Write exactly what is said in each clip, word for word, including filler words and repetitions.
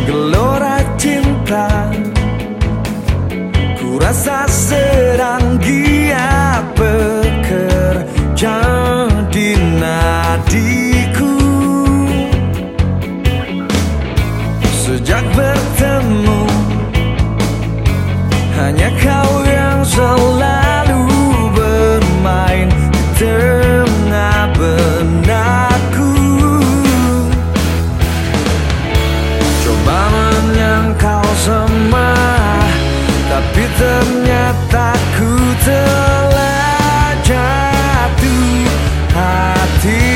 gelora cinta, ku rasa sedang giat bekerja di nadiku. Sejak bertemu, hanya kau yang selalu bermain di tengah benakku. Coba menyangkal semua, tapi ternyata ku telah jatuh hati.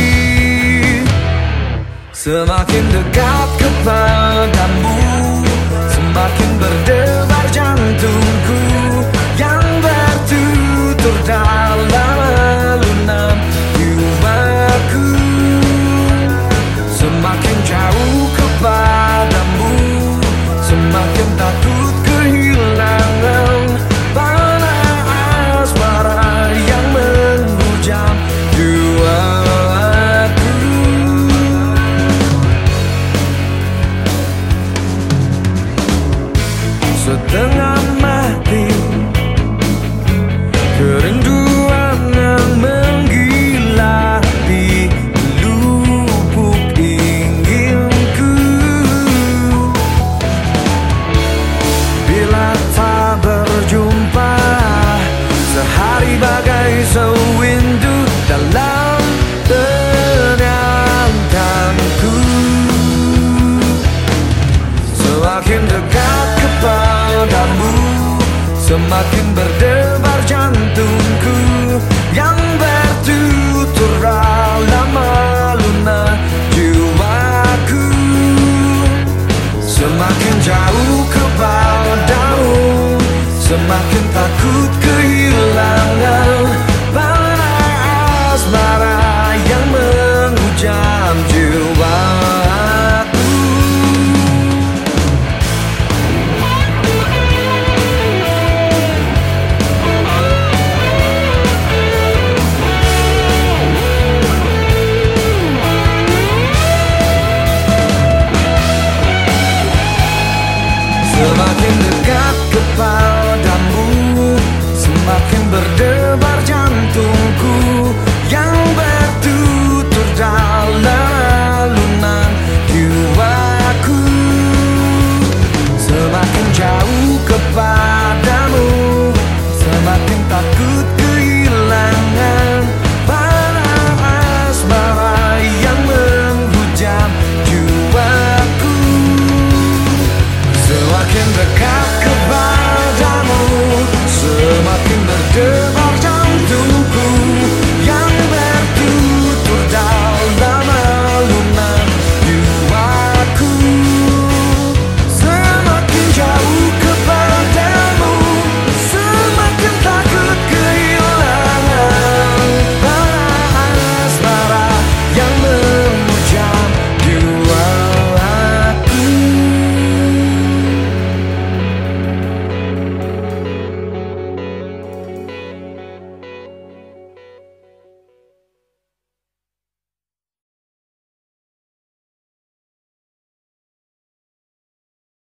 Semakin dekat kepadamu, semakin berdebar jantungku yang bertutur dalam alunan jiwaku. Semakin jauh kepadamu, semakin takut kehilangan panah asmara yang menghujam jiwaku. Setengah mati kerinduan yang menggila di lubuk inginku. Bila tak berjumpa, sehari bagai sewindu dalam penanganku. Semakin dekat kepadamu, semakin berdebar jantungku yang bertutur dalam alunan jiwaku. Semakin jauh kepadamu, semakin takut ke